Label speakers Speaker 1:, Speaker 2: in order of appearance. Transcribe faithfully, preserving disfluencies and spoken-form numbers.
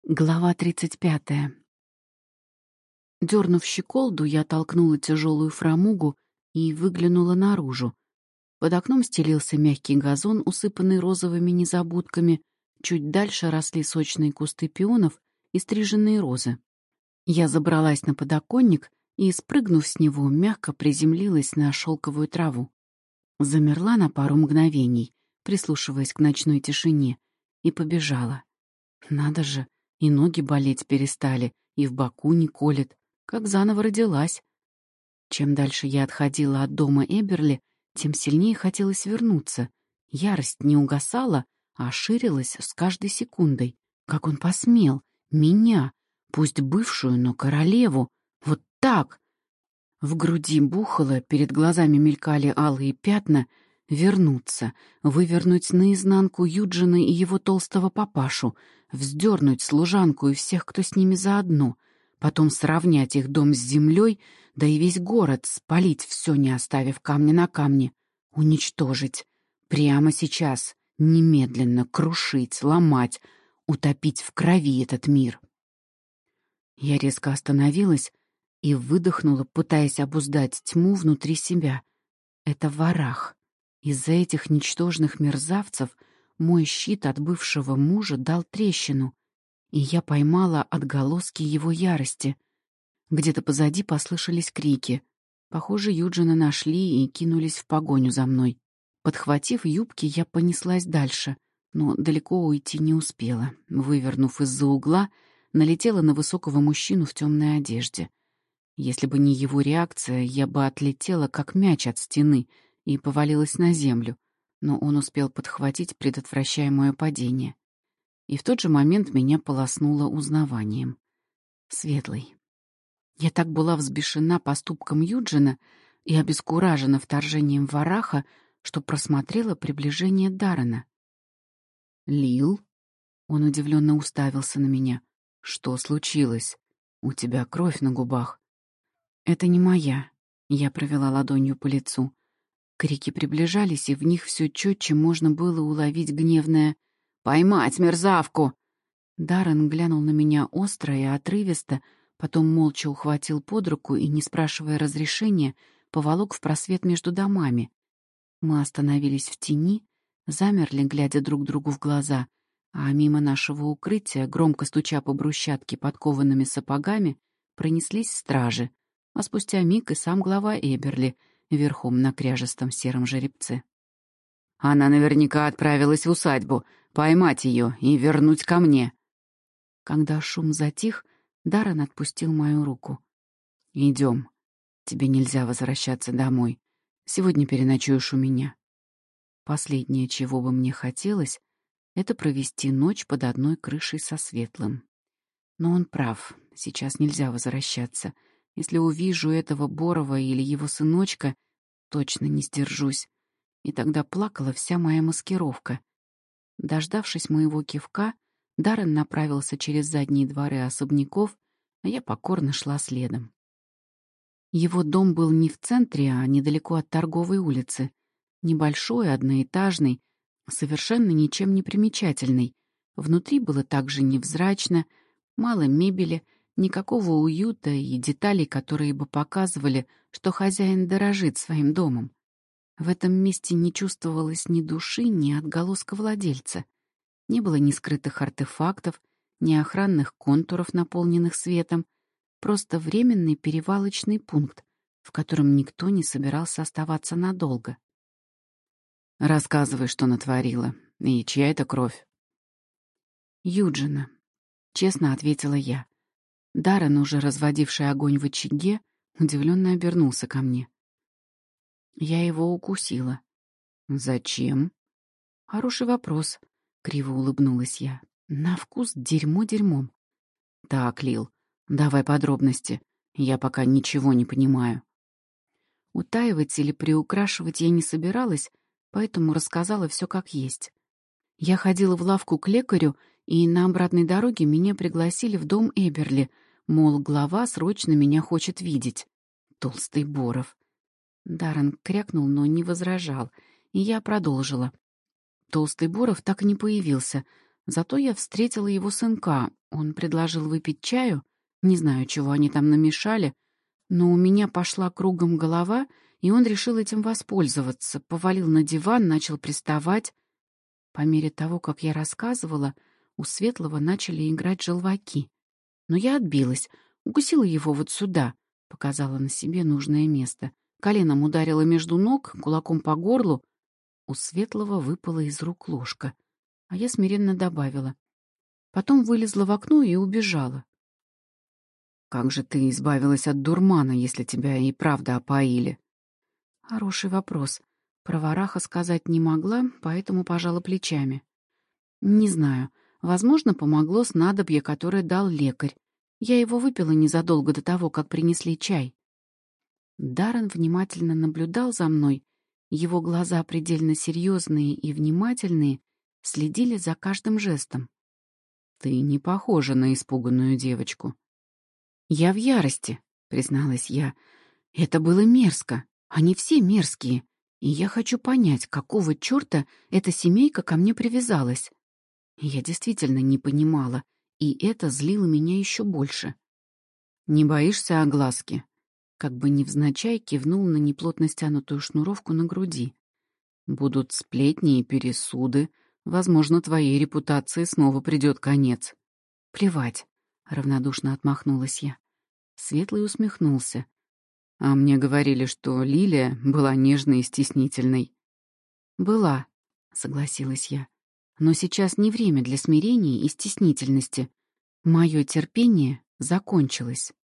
Speaker 1: Глава тридцать пятая. Дернув щеколду, я толкнула тяжелую фрамугу и выглянула наружу. Под окном стелился мягкий газон, усыпанный розовыми незабудками. Чуть дальше росли сочные кусты пионов и стриженные розы. Я забралась на подоконник и, спрыгнув с него, мягко приземлилась на шелковую траву. Замерла на пару мгновений, прислушиваясь к ночной тишине, и побежала. Надо же! И ноги болеть перестали, и в боку не колет, как заново родилась. Чем дальше я отходила от дома Эберли, тем сильнее хотелось вернуться. Ярость не угасала, а ширилась с каждой секундой. Как он посмел? Меня, пусть бывшую, но королеву. Вот так! В груди бухало, перед глазами мелькали алые пятна. Вернуться, вывернуть наизнанку Юджина и его толстого папашу, вздернуть служанку и всех, кто с ними заодно, потом сравнять их дом с землей, да и весь город, спалить все, не оставив камня на камне, уничтожить. Прямо сейчас, немедленно, крушить, ломать, утопить в крови этот мир. Я резко остановилась и выдохнула, пытаясь обуздать тьму внутри себя. Это Варах. Из-за этих ничтожных мерзавцев мой щит от бывшего мужа дал трещину, и я поймала отголоски его ярости. Где-то позади послышались крики. Похоже, Юджина нашли и кинулись в погоню за мной. Подхватив юбки, я понеслась дальше, но далеко уйти не успела. Вывернув из-за угла, налетела на высокого мужчину в темной одежде. Если бы не его реакция, я бы отлетела, как мяч от стены, и повалилась на землю, но он успел подхватить, предотвращая мое падение. И в тот же момент меня полоснуло узнаванием. Светлый. Я так была взбешена поступком Юджина и обескуражена вторжением Вараха, что просмотрела приближение Даррена. «Лил?» Он удивленно уставился на меня. «Что случилось? У тебя кровь на губах». «Это не моя», — я провела ладонью по лицу. Крики приближались, и в них все четче можно было уловить гневное «Поймать мерзавку!». Даррен глянул на меня остро и отрывисто, потом молча ухватил под руку и, не спрашивая разрешения, поволок в просвет между домами. Мы остановились в тени, замерли, глядя друг другу в глаза, а мимо нашего укрытия, громко стуча по брусчатке подкованными сапогами, пронеслись стражи, а спустя миг и сам глава Эберли — верхом на кряжестом сером жеребце. «Она наверняка отправилась в усадьбу. Поймать ее и вернуть ко мне». Когда шум затих, Даррен отпустил мою руку. «Идем. Тебе нельзя возвращаться домой. Сегодня переночуешь у меня». Последнее, чего бы мне хотелось, это провести ночь под одной крышей со Светлым. Но он прав. Сейчас нельзя возвращаться. Если увижу этого Борова или его сыночка, точно не сдержусь. И тогда плакала вся моя маскировка. Дождавшись моего кивка, Даррен направился через задние дворы особняков, а я покорно шла следом. Его дом был не в центре, а недалеко от торговой улицы. Небольшой, одноэтажный, совершенно ничем не примечательный. Внутри было также невзрачно, мало мебели, никакого уюта и деталей, которые бы показывали, что хозяин дорожит своим домом. В этом месте не чувствовалось ни души, ни отголоска владельца. Не было ни скрытых артефактов, ни охранных контуров, наполненных светом, просто временный перевалочный пункт, в котором никто не собирался оставаться надолго. «Рассказывай, что натворила, и чья это кровь?» «Юджина», — честно ответила я. Даррен, уже разводивший огонь в очаге, удивленно обернулся ко мне. Я его укусила. «Зачем?» «Хороший вопрос», — криво улыбнулась я. «На вкус дерьмо дерьмом». «Так, Лил, давай подробности. Я пока ничего не понимаю». Утаивать или приукрашивать я не собиралась, поэтому рассказала все как есть. Я ходила в лавку к лекарю, и на обратной дороге меня пригласили в дом Эберли, мол, глава срочно меня хочет видеть. Толстый Боров. Даррен крякнул, но не возражал, и я продолжила. Толстый Боров так и не появился, Зато я встретила его сынка. Он предложил выпить чаю. Не знаю, чего они там намешали, но у меня пошла кругом голова, и он решил этим воспользоваться. Повалил на диван, начал приставать. По мере того, как я рассказывала, у Светлого начали играть желваки. Но я отбилась, укусила его вот сюда, показала на себе нужное место. Коленом ударила между ног, кулаком по горлу. У Светлого выпала из рук ложка, а я смиренно добавила. Потом вылезла в окно и убежала. «Как же ты избавилась от дурмана, если тебя и правда опоили?» Хороший вопрос. Про Вараха сказать не могла, поэтому пожала плечами. Не знаю. Возможно, помогло снадобье, которое дал лекарь. Я его выпила незадолго до того, как принесли чай. Даррен внимательно наблюдал за мной. Его глаза, предельно серьезные и внимательные, следили за каждым жестом. «Ты не похожа на испуганную девочку». «Я в ярости», — призналась я. «Это было мерзко. Они все мерзкие. И я хочу понять, какого черта эта семейка ко мне привязалась». Я действительно не понимала, и это злило меня еще больше. «Не боишься огласки?» Как бы невзначай кивнул на неплотно стянутую шнуровку на груди. «Будут сплетни и пересуды. Возможно, твоей репутации снова придет конец». «Плевать», — равнодушно отмахнулась я. Светлый усмехнулся. «А мне говорили, что Лилия была нежной и стеснительной». «Была», — согласилась я. «Но сейчас не время для смирения и стеснительности. Мое терпение закончилось».